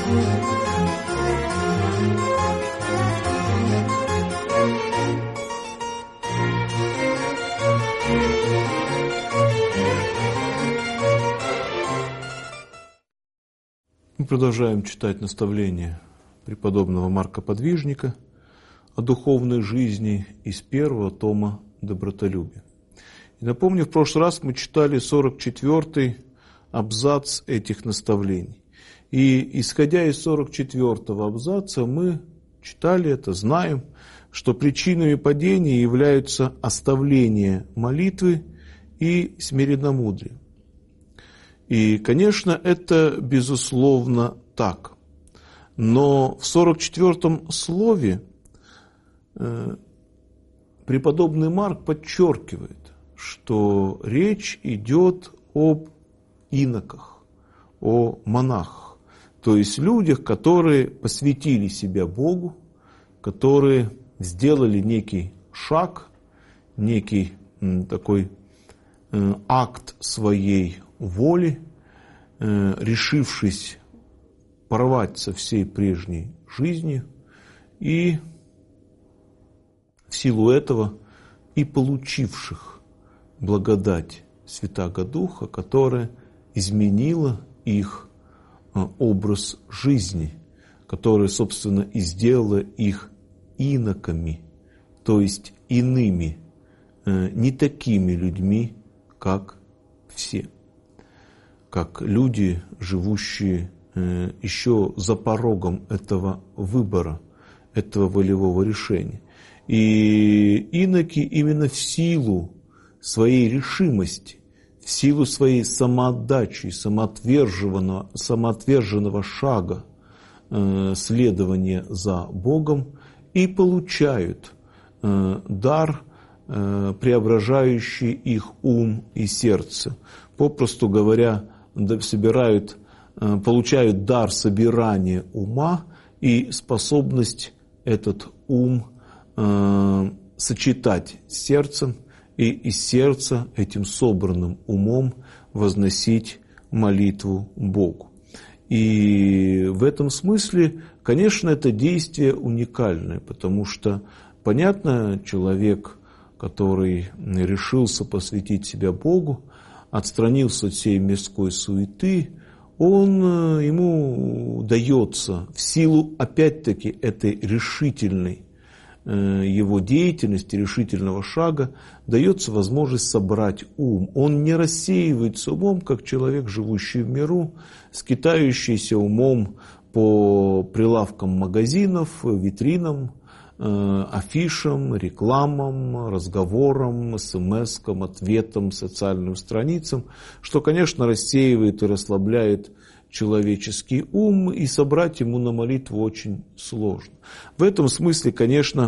Мы продолжаем читать наставления преподобного Марка Подвижника о духовной жизни из первого тома «Добротолюбие». И напомню, в прошлый раз мы читали 44-й абзац этих наставлений. И исходя из 44-го абзаца мы читали это, знаем, что причинами падения являются оставление молитвы и смиренномудрие. И, конечно, это безусловно так. Но в 44-м слове преподобный Марк подчеркивает, что речь идет об иноках, о монахах, то есть людях, которые посвятили себя Богу, которые сделали некий шаг, некий такой акт своей воли, решившись порвать со всей прежней жизнью и в силу этого и получивших благодать Святаго Духа, которая изменила их образ жизни, которая, собственно, и сделала их иноками, то есть иными, не такими людьми, как все, как люди, живущие еще за порогом этого выбора, этого волевого решения. И иноки именно в силу своей решимости, в силу своей самоотдачи, самоотверженного шага следования за Богом и получают дар, преображающий их ум и сердце. Попросту говоря, получают дар собирания ума и способность этот ум сочетать с сердцем и из сердца этим собранным умом возносить молитву Богу. И в этом смысле, конечно, это действие уникальное, потому что, понятно, человек, который решился посвятить себя Богу, отстранился от всей мирской суеты, ему дается в силу, опять-таки, этой решительной его деятельности, решительного шага, дается возможность собрать ум. Он не рассеивается умом, как человек, живущий в миру, скитающийся умом по прилавкам магазинов, витринам, афишам, рекламам, разговорам, смс-кам, ответам, социальным страницам, что, конечно, рассеивает и расслабляет человеческий ум, и собрать ему на молитву очень сложно. В этом смысле, конечно,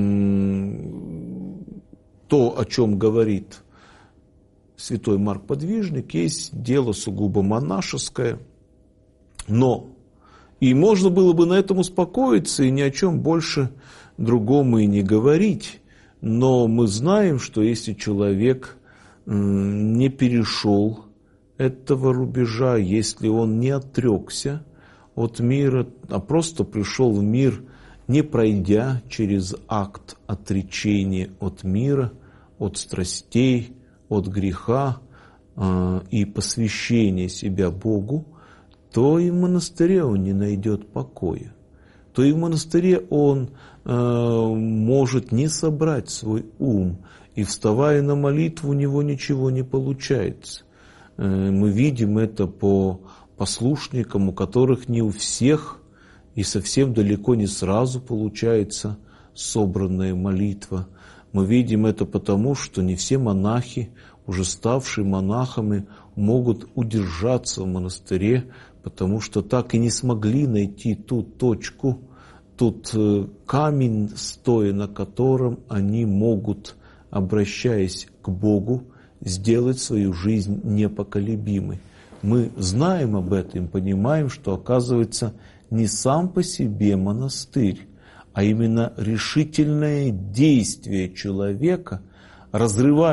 то, о чем говорит святой Марк Подвижник, есть дело сугубо монашеское, но и можно было бы на этом успокоиться и ни о чем больше другому и не говорить, но мы знаем, что если человек не перешел этого рубежа, если он не отрекся от мира, а просто пришел в мир, не пройдя через акт отречения от мира, от страстей, от греха и посвящения себя Богу, то и в монастыре он не найдет покоя, то и в монастыре он может не собрать свой ум, и, вставая на молитву, у него ничего не получается. Мы видим это по послушникам, у которых не у всех и совсем далеко не сразу получается собранная молитва. Мы видим это потому, что не все монахи, уже ставшие монахами, могут удержаться в монастыре, потому что так и не смогли найти ту точку, тот камень, стоя на котором они могут, обращаясь к Богу, сделать свою жизнь непоколебимой. Мы знаем об этом, понимаем, что, оказывается, не сам по себе монастырь, а именно решительное действие человека,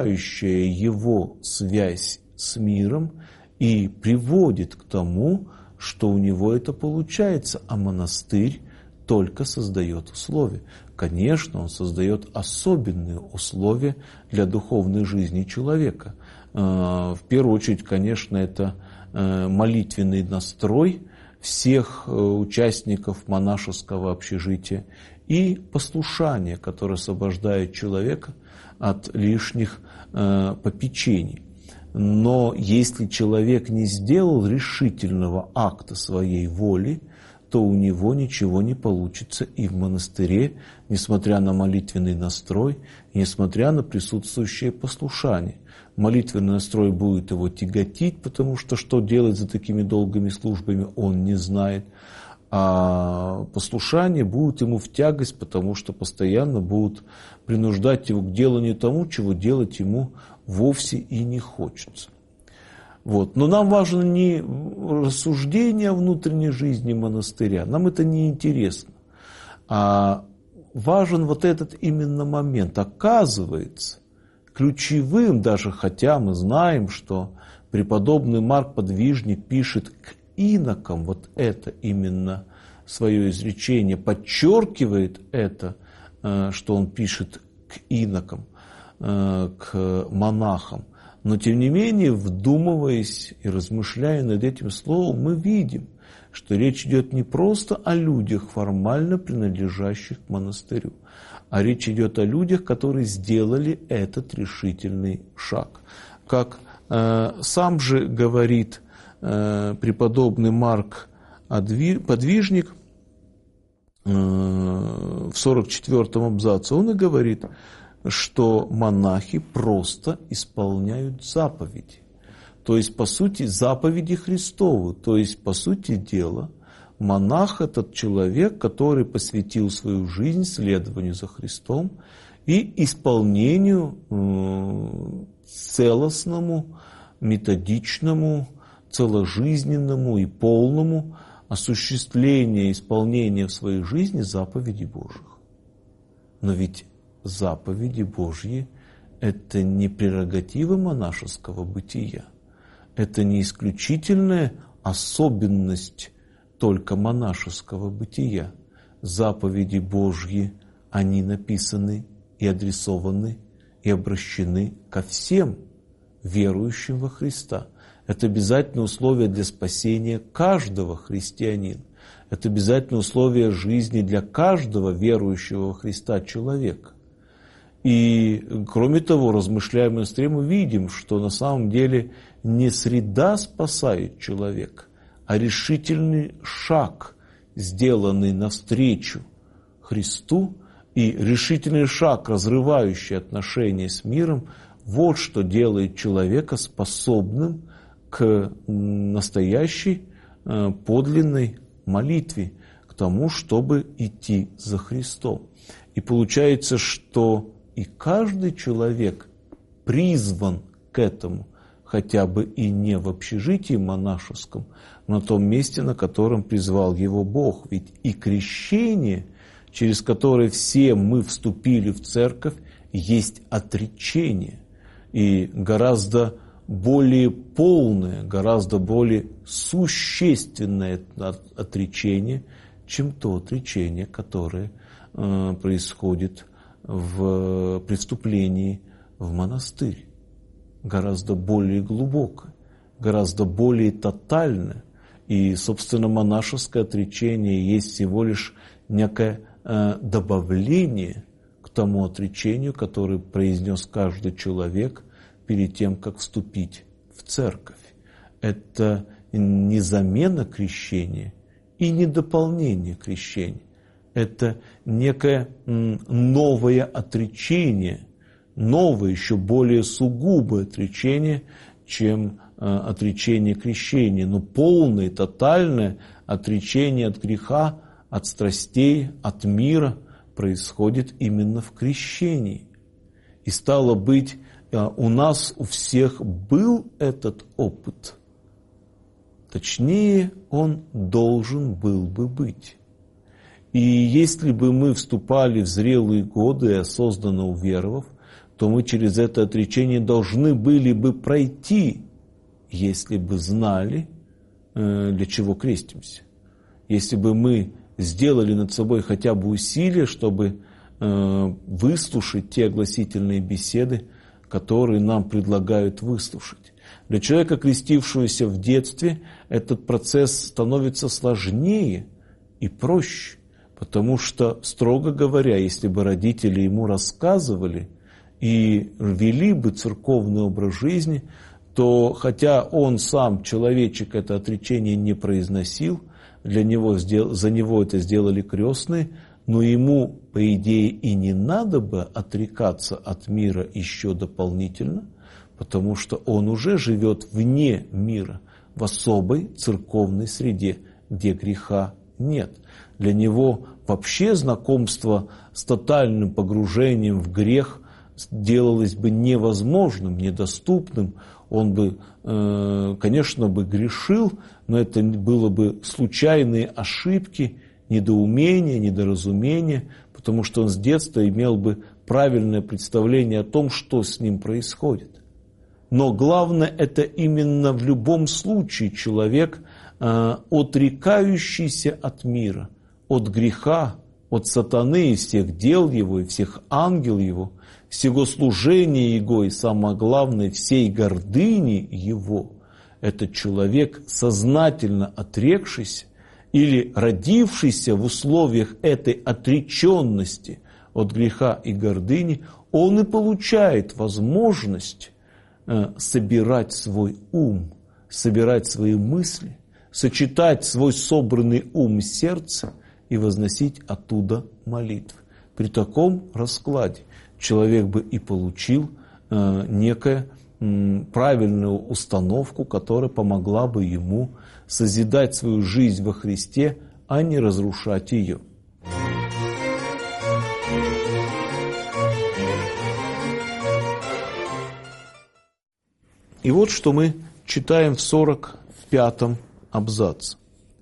разрывающее его связь с миром и приводит к тому, что у него это получается, а монастырь только создает условия. Конечно, он создает особенные условия для духовной жизни человека. В первую очередь, конечно, это молитвенный настрой всех участников монашеского общежития и послушание, которое освобождает человека от лишних попечений. Но если человек не сделал решительного акта своей воли, то у него ничего не получится и в монастыре, несмотря на молитвенный настрой, несмотря на присутствующее послушание. Молитвенный настрой будет его тяготить, потому что делать за такими долгими службами он не знает. А послушание будет ему в тягость, потому что постоянно будут принуждать его к деланию тому, чего делать ему вовсе и не хочется. Вот. Но нам важно не рассуждение о внутренней жизни монастыря, нам это не интересно, а важен вот этот именно момент. Оказывается, ключевым, даже хотя мы знаем, что преподобный Марк Подвижник пишет к инокам вот это именно свое изречение, подчеркивает это, что он пишет к инокам, к монахам. Но тем не менее, вдумываясь и размышляя над этим словом, мы видим, что речь идет не просто о людях, формально принадлежащих к монастырю, а речь идет о людях, которые сделали этот решительный шаг. Как сам же говорит преподобный Марк Подвижник в 44-м абзаце, он и говорит, что монахи просто исполняют заповеди. То есть, по сути, заповеди Христовы. То есть, по сути дела, монах – этот человек, который посвятил свою жизнь следованию за Христом и исполнению целостному, методичному, целожизненному и полному осуществлению, исполнения в своей жизни заповедей Божьих. Но ведь заповеди Божьи – это не прерогатива монашеского бытия, это не исключительная особенность только монашеского бытия. Заповеди Божьи, они написаны и адресованы, и обращены ко всем верующим во Христа. Это обязательное условие для спасения каждого христианина. Это обязательное условие жизни для каждого верующего во Христа человека. И, кроме того, размышляя в монастыре, мы видим, что на самом деле не среда спасает человека, а решительный шаг, сделанный навстречу Христу, и решительный шаг, разрывающий отношения с миром, вот что делает человека способным к настоящей подлинной молитве, к тому, чтобы идти за Христом. И получается, что и каждый человек призван к этому, хотя бы и не в общежитии монашеском, но на том месте, на котором призвал его Бог. Ведь и крещение, через которое все мы вступили в церковь, есть отречение. И гораздо более полное, гораздо более существенное отречение, чем то отречение, которое происходит в преступлении в монастырь. Гораздо более глубокое, гораздо более тотальное. И, собственно, монашеское отречение есть всего лишь некое добавление к тому отречению, которое произнес каждый человек перед тем, как вступить в церковь. Это не замена крещения и не дополнение крещения. Это некое новое отречение, новое, еще более сугубое отречение, чем отречение крещения, но полное, тотальное отречение от греха, от страстей, от мира происходит именно в крещении. И стало быть, у нас у всех был этот опыт. Точнее, он должен был бы быть. И если бы мы вступали в зрелые годы и осознанно уверовав, то мы через это отречение должны были бы пройти, если бы знали, для чего крестимся. Если бы мы сделали над собой хотя бы усилие, чтобы выслушать те огласительные беседы, которые нам предлагают выслушать. Для человека, крестившегося в детстве, этот процесс становится сложнее и проще, потому что, строго говоря, если бы родители ему рассказывали и вели бы церковный образ жизни, то хотя он сам, человечек, это отречение не произносил, за него это сделали крестные, но ему, по идее, и не надо бы отрекаться от мира еще дополнительно, потому что он уже живет вне мира, в особой церковной среде, где греха нет. Для него вообще знакомство с тотальным погружением в грех делалось бы невозможным, недоступным. Он бы, конечно, бы грешил, но это было бы случайные ошибки, недоумение, недоразумение, потому что он с детства имел бы правильное представление о том, что с ним происходит. Но главное, это именно в любом случае человек, отрекающийся от мира, от греха, от сатаны и всех дел его, и всех ангелов его, всего служения его и, самое главное, всей гордыни его. Это человек, сознательно отрекшийся или родившийся в условиях этой отреченности от греха и гордыни, он и получает возможность собирать свой ум, собирать свои мысли, сочетать свой собранный ум и сердце и возносить оттуда молитвы. При таком раскладе человек бы и получил некую правильную установку, которая помогла бы ему созидать свою жизнь во Христе, а не разрушать ее. И вот что мы читаем в 45-м абзаце.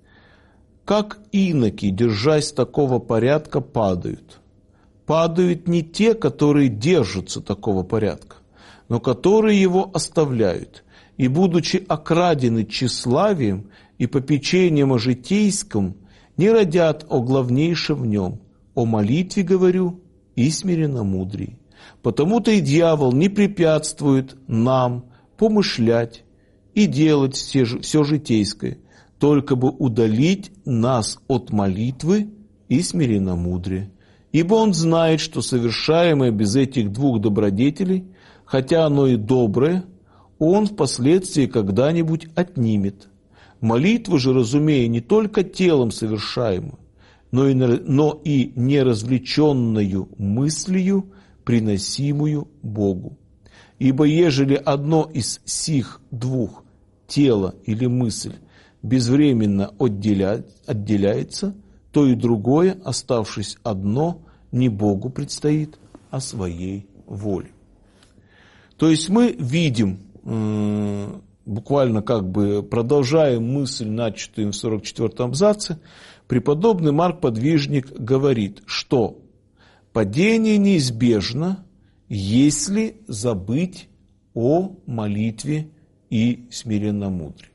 «Как иноки, держась такого порядка, падают? Падают не те, которые держатся такого порядка, но которые его оставляют, и, будучи окрадены тщеславием и попечением о житейском, не родят о главнейшем в нем, о молитве, говорю, и смиренномудрии. Потому-то и дьявол не препятствует нам помышлять и делать все житейское, только бы удалить нас от молитвы и смиренномудрия. Ибо он знает, что совершаемое без этих двух добродетелей, хотя оно и доброе, он впоследствии когда-нибудь отнимет. Молитву же, разумея, не только телом совершаемую, но и неразвлеченную мыслью, приносимую Богу. Ибо ежели одно из сих двух, тело или мысль, безвременно отделяется, то и другое, оставшись одно, не Богу предстоит, а своей воле». То есть мы видим, буквально как бы продолжая мысль, начатую в 44-м абзаце, преподобный Марк Подвижник говорит, что падение неизбежно, если забыть о молитве и смиренномудрии.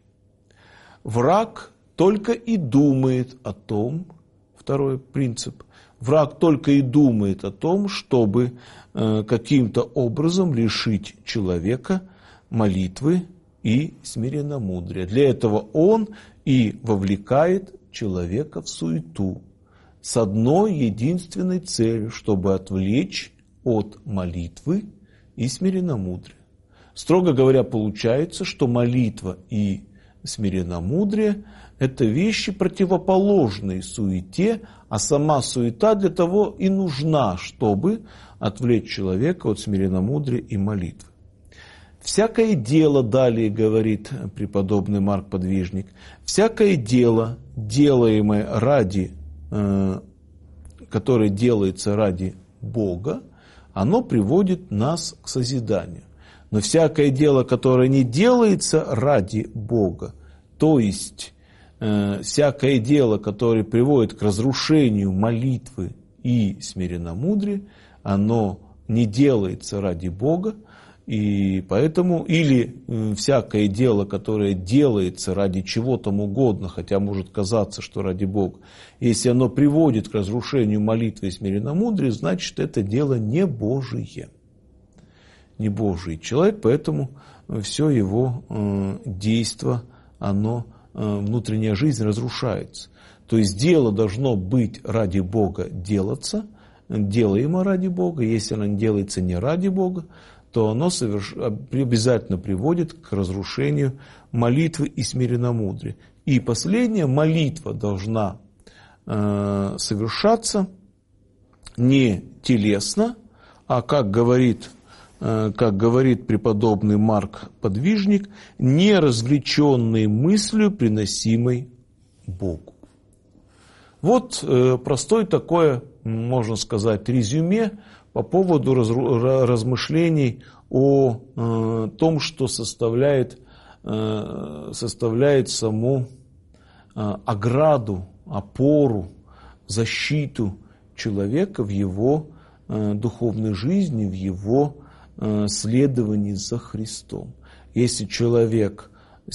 Враг только и думает о том, второй принцип, враг только и думает о том, чтобы каким-то образом лишить человека молитвы и смиренномудрия. Для этого он и вовлекает человека в суету с одной единственной целью, чтобы отвлечь от молитвы и смиренномудрия. Строго говоря, получается, что молитва и смиренномудрие – это вещи противоположные суете, а сама суета для того и нужна, чтобы отвлечь человека от смиренномудрия и молитвы. «Всякое дело, далее говорит преподобный Марк Подвижник, всякое дело, делаемое которое делается ради Бога, оно приводит нас к созиданию. Но всякое дело, которое не делается ради Бога, то есть всякое дело, которое приводит к разрушению молитвы и смиренномудрия, оно не делается ради Бога, И поэтому, или всякое дело, которое делается ради чего там угодно, хотя может казаться, что ради Бога, если оно приводит к разрушению молитвы и смиренномудрия, значит, это дело не Божие. Не Божий человек, поэтому все его действо, оно, внутренняя жизнь разрушается. То есть дело должно быть ради Бога делаться, делаемо ради Бога. Если оно делается не ради Бога, то оно обязательно приводит к разрушению молитвы и смиренномудрия. И последняя, молитва должна совершаться не телесно, а, как говорит преподобный Марк Подвижник, не развлеченной мыслью, приносимой Богу. Вот простое такое, можно сказать, резюме по поводу размышлений о том, что составляет саму ограду, опору, защиту человека в его духовной жизни, в его следовании за Христом. Если человек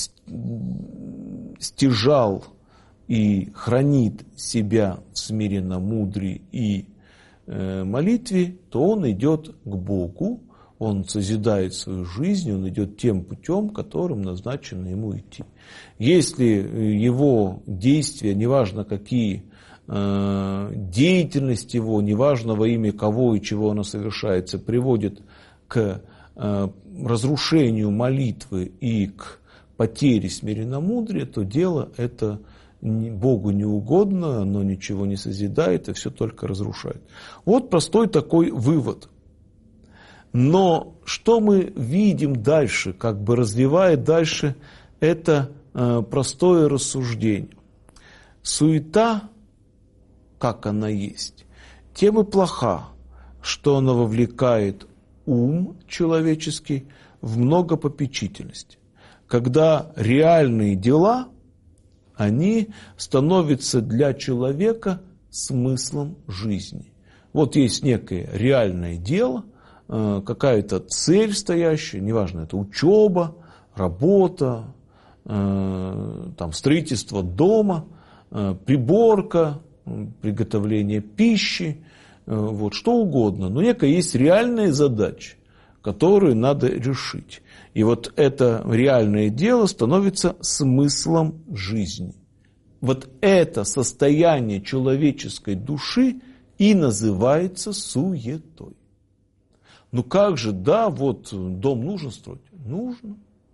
стяжал и хранит себя в смиренномудрии и молитве, то он идет к Богу, он созидает свою жизнь, он идет тем путем, которым назначено ему идти. Если его действия, неважно какие, деятельность его, неважно во имя кого и чего она совершается, приводит к разрушению молитвы и к потере смиренномудрия, то дело это Богу не угодно, оно ничего не созидает, и все только разрушает. Вот простой такой вывод. Но что мы видим дальше, как бы развивая дальше это простое рассуждение? Суета, как она есть, тем и плоха, что она вовлекает ум человеческий в многопопечительность. Когда реальные дела, они становятся для человека смыслом жизни. Вот есть некое реальное дело, какая-то цель стоящая, неважно, это учеба, работа, там, строительство дома, приборка, приготовление пищи, вот, что угодно. Но некая есть реальная задача, которую надо решить. И вот это реальное дело становится смыслом жизни. Вот это состояние человеческой души и называется суетой. Ну как же, да, вот дом нужно строить? Нужно.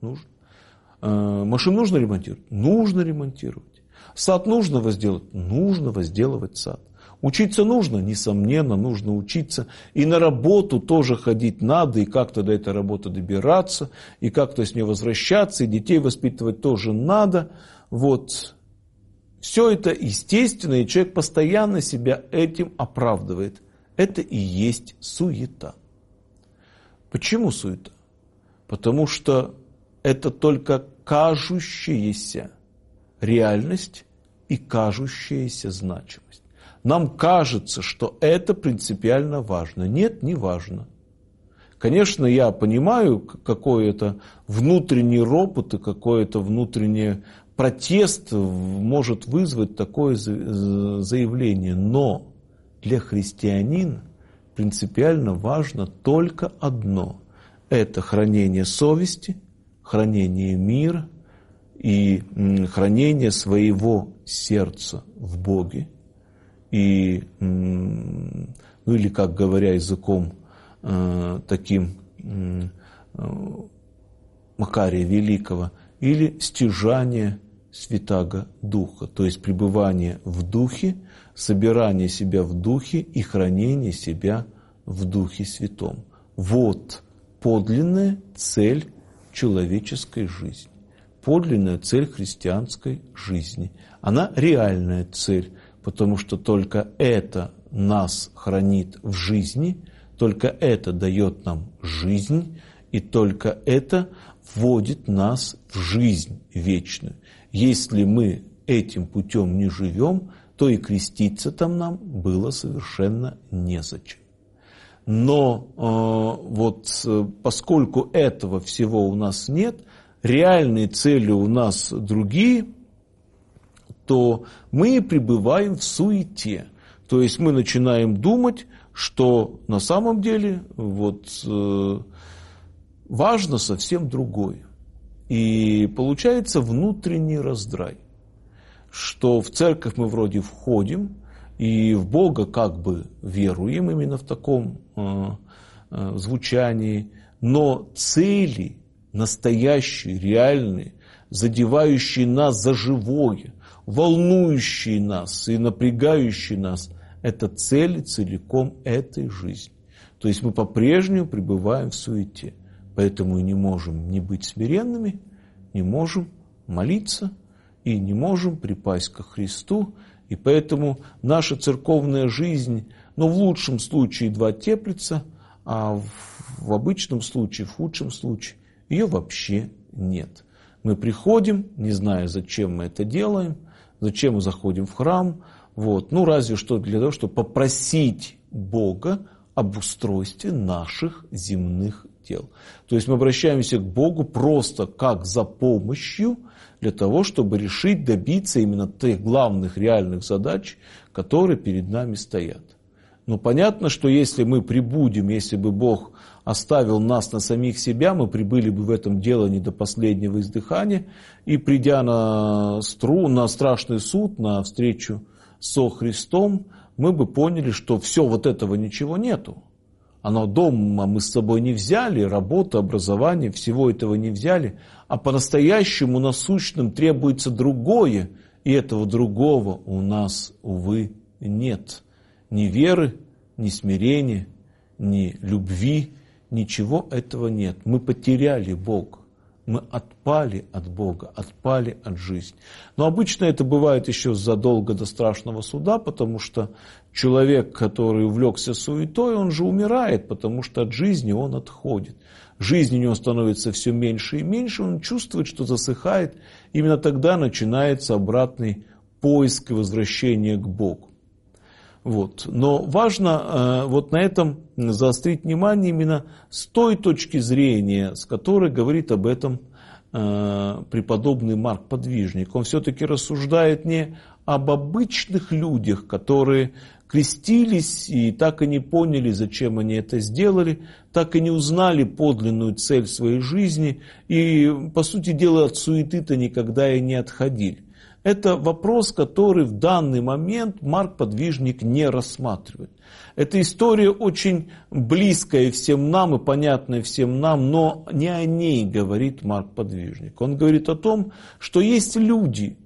Машину нужно ремонтировать? Нужно ремонтировать. Сад нужно возделать? Нужно возделывать сад. Учиться нужно? Несомненно, нужно учиться. И на работу тоже ходить надо, и как-то до этой работы добираться, и как-то с нее возвращаться, и детей воспитывать тоже надо. Вот. Все это естественно, и человек постоянно себя этим оправдывает. Это и есть суета. Почему суета? Потому что это только кажущаяся реальность и кажущаяся значимость. Нам кажется, что это принципиально важно. Нет, не важно. Конечно, я понимаю, какой это внутренний ропот и какой-то внутренний протест может вызвать такое заявление. Но для христианина принципиально важно только одно. Это хранение совести, хранение мира и хранение своего сердца в Боге. И, ну или, как говоря языком таким Макария Великого, или стяжание Святаго Духа, то есть пребывание в Духе, собирание себя в Духе и хранение себя в Духе Святом. Вот подлинная цель человеческой жизни, подлинная цель христианской жизни. Она реальная цель, потому что только это нас хранит в жизни, только это дает нам жизнь, и только это вводит нас в жизнь вечную. Если мы этим путем не живем, то и креститься там нам было совершенно незачем. Но поскольку этого всего у нас нет, реальные цели у нас другие, то мы пребываем в суете. То есть мы начинаем думать, что на самом деле важно совсем другое. И получается внутренний раздрай, что в церковь мы вроде входим, и в Бога как бы веруем именно в таком звучании, но цели настоящие, реальные, задевающие нас за живое, волнующие нас и напрягающие нас, это цели целиком этой жизни. То есть мы по-прежнему пребываем в суете, поэтому и не можем не быть смиренными, не можем молиться и не можем припасть ко Христу. И поэтому наша церковная жизнь, в лучшем случае едва теплится, а в обычном случае, в худшем случае, ее вообще нет. Мы приходим, не зная, зачем мы это делаем, зачем мы заходим в храм, разве что для того, чтобы попросить Бога об устройстве наших земных дел. То есть мы обращаемся к Богу просто как за помощью, для того, чтобы решить, добиться именно тех главных реальных задач, которые перед нами стоят. Но понятно, что если мы прибудем, если бы Бог оставил нас на самих себя, мы прибыли бы в этом делании до последнего издыхания, и придя на страшный суд, на встречу со Христом, мы бы поняли, что все этого ничего нету. Дома мы с собой не взяли, работа, образование, всего этого не взяли, а по-настоящему насущным требуется другое, и этого другого у нас, увы, нет. Ни веры, ни смирения, ни любви, ничего этого нет. Мы потеряли Бога. Мы отпали от Бога, отпали от жизни. Но обычно это бывает еще задолго до страшного суда, потому что человек, который увлекся суетой, он же умирает, потому что от жизни он отходит. Жизнь у него становится все меньше и меньше, он чувствует, что засыхает. Именно тогда начинается обратный поиск и возвращение к Богу. Но важно на этом заострить внимание именно с той точки зрения, с которой говорит об этом преподобный Марк Подвижник. Он все-таки рассуждает не об обычных людях, которые крестились и так и не поняли, зачем они это сделали, так и не узнали подлинную цель своей жизни и, по сути дела, от суеты-то никогда и не отходили. Это вопрос, который в данный момент Марк Подвижник не рассматривает. Эта история очень близкая всем нам и понятная всем нам, но не о ней говорит Марк Подвижник. Он говорит о том, что есть люди,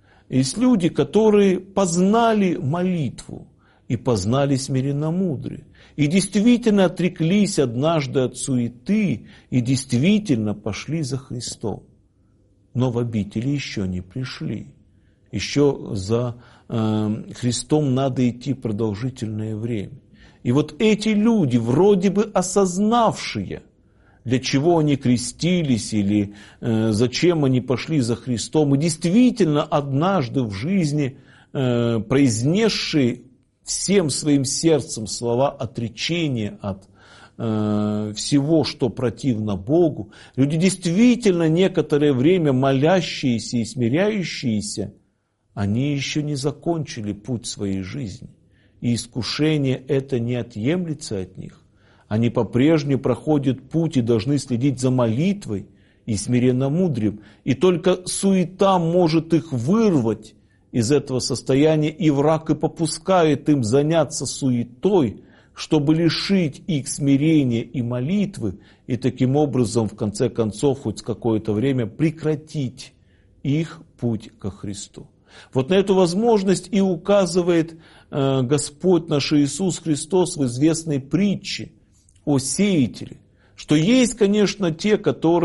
которые познали молитву и познали смиренномудрие. И действительно отреклись однажды от суеты и действительно пошли за Христом. Но в обители еще не пришли. Еще за Христом надо идти продолжительное время. И эти люди, вроде бы осознавшие, для чего они крестились или зачем они пошли за Христом, и действительно однажды в жизни произнесшие всем своим сердцем слова отречения от всего, что противно Богу, люди действительно некоторое время молящиеся и смиряющиеся, они еще не закончили путь своей жизни. И искушение это не отъемлется от них. Они по-прежнему проходят путь и должны следить за молитвой и смиренномудрием. И только суета может их вырвать из этого состояния, и враг и попускает им заняться суетой, чтобы лишить их смирения и молитвы, и таким образом, в конце концов, хоть какое-то время прекратить их путь ко Христу. На эту возможность и указывает Господь наш Иисус Христос в известной притче о сеятеле. Что есть, конечно, те,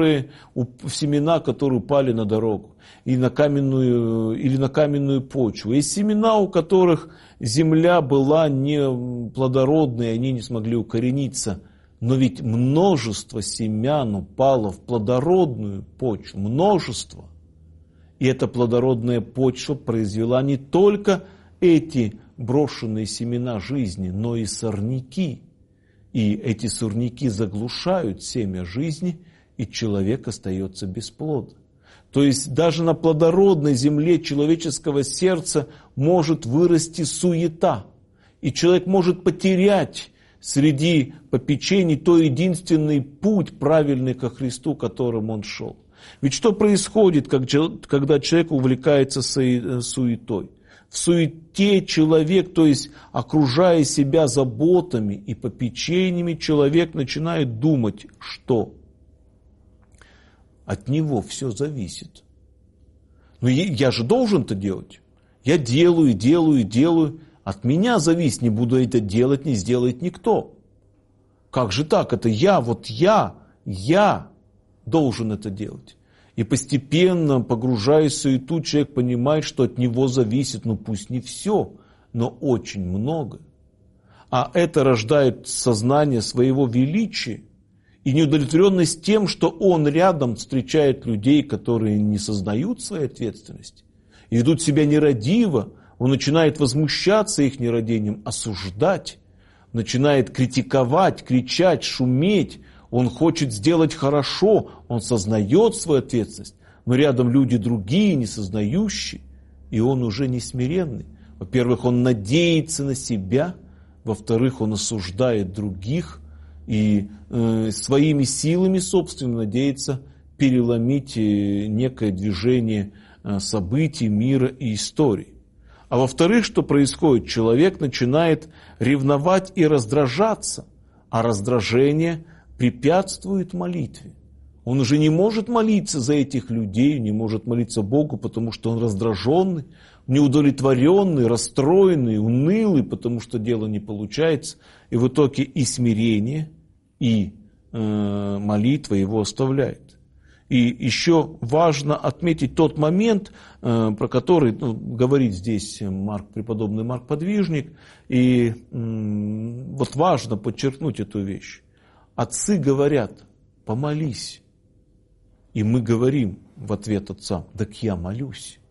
семена, которые упали на дорогу или на каменную почву. Есть семена, у которых земля была не плодородной, они не смогли укорениться. Но ведь множество семян упало в плодородную почву. Множество. И эта плодородная почва произвела не только эти брошенные семена жизни, но и сорняки. И эти сорняки заглушают семя жизни, и человек остается без плода. То есть даже на плодородной земле человеческого сердца может вырасти суета. И человек может потерять среди попечений тот единственный путь, правильный ко Христу, которым он шел. Ведь что происходит, когда человек увлекается суетой? В суете человек, то есть окружая себя заботами и попечениями, человек начинает думать, что от него все зависит. Но я же должен это делать. Я делаю. От меня зависит, не буду это делать, не сделает никто. Как же так? Это я должен это делать. И постепенно, погружаясь в суету, человек понимает, что от него зависит, пусть не все, но очень много. А это рождает сознание своего величия и неудовлетворенность тем, что он рядом встречает людей, которые не сознают своей ответственности, и ведут себя нерадиво. Он начинает возмущаться их нерадением, осуждать, начинает критиковать, кричать, шуметь. Он хочет сделать хорошо, он сознает свою ответственность, но рядом люди другие, не сознающие, и он уже не смиренный. Во-первых, он надеется на себя, во-вторых, он осуждает других и своими силами собственными надеется переломить некое движение событий, мира и истории. А во-вторых, что происходит? Человек начинает ревновать и раздражаться, а раздражение препятствует молитве. Он уже не может молиться за этих людей, не может молиться Богу, потому что он раздраженный, неудовлетворенный, расстроенный, унылый, потому что дело не получается. И в итоге и смирение, и молитва его оставляет. И еще важно отметить тот момент, про который говорит здесь преподобный Марк Подвижник. И вот важно подчеркнуть эту вещь. Отцы говорят, помолись. И мы говорим в ответ отцам, так я молюсь.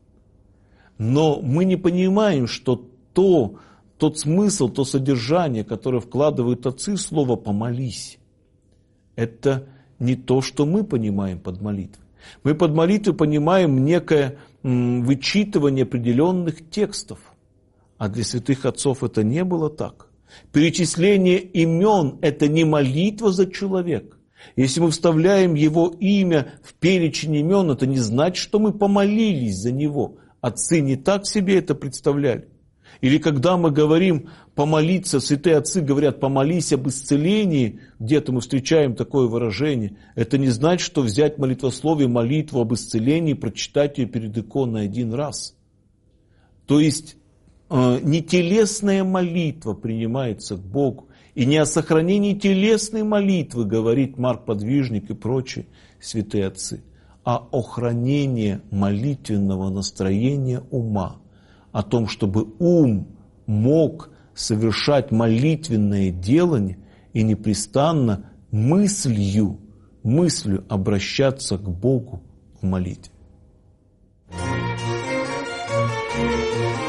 Но мы не понимаем, что тот смысл, то содержание, которое вкладывают отцы в слово «помолись», это не то, что мы понимаем под молитвой. Мы под молитвой понимаем некое вычитывание определенных текстов. А для святых отцов это не было так. Перечисление имен – это не молитва за человека. Если мы вставляем его имя в перечень имен, это не значит, что мы помолились за него. Отцы не так себе это представляли. Или когда мы говорим помолиться, святые отцы говорят помолись об исцелении, где-то мы встречаем такое выражение, это не значит, что взять молитвословие, молитву об исцелении, прочитать ее перед иконой один раз. То есть не телесная молитва принимается к Богу, и не о сохранении телесной молитвы говорит Марк Подвижник и прочие святые отцы, а о хранении молитвенного настроения ума, о том, чтобы ум мог совершать молитвенное делание и непрестанно мыслью обращаться к Богу в молитве.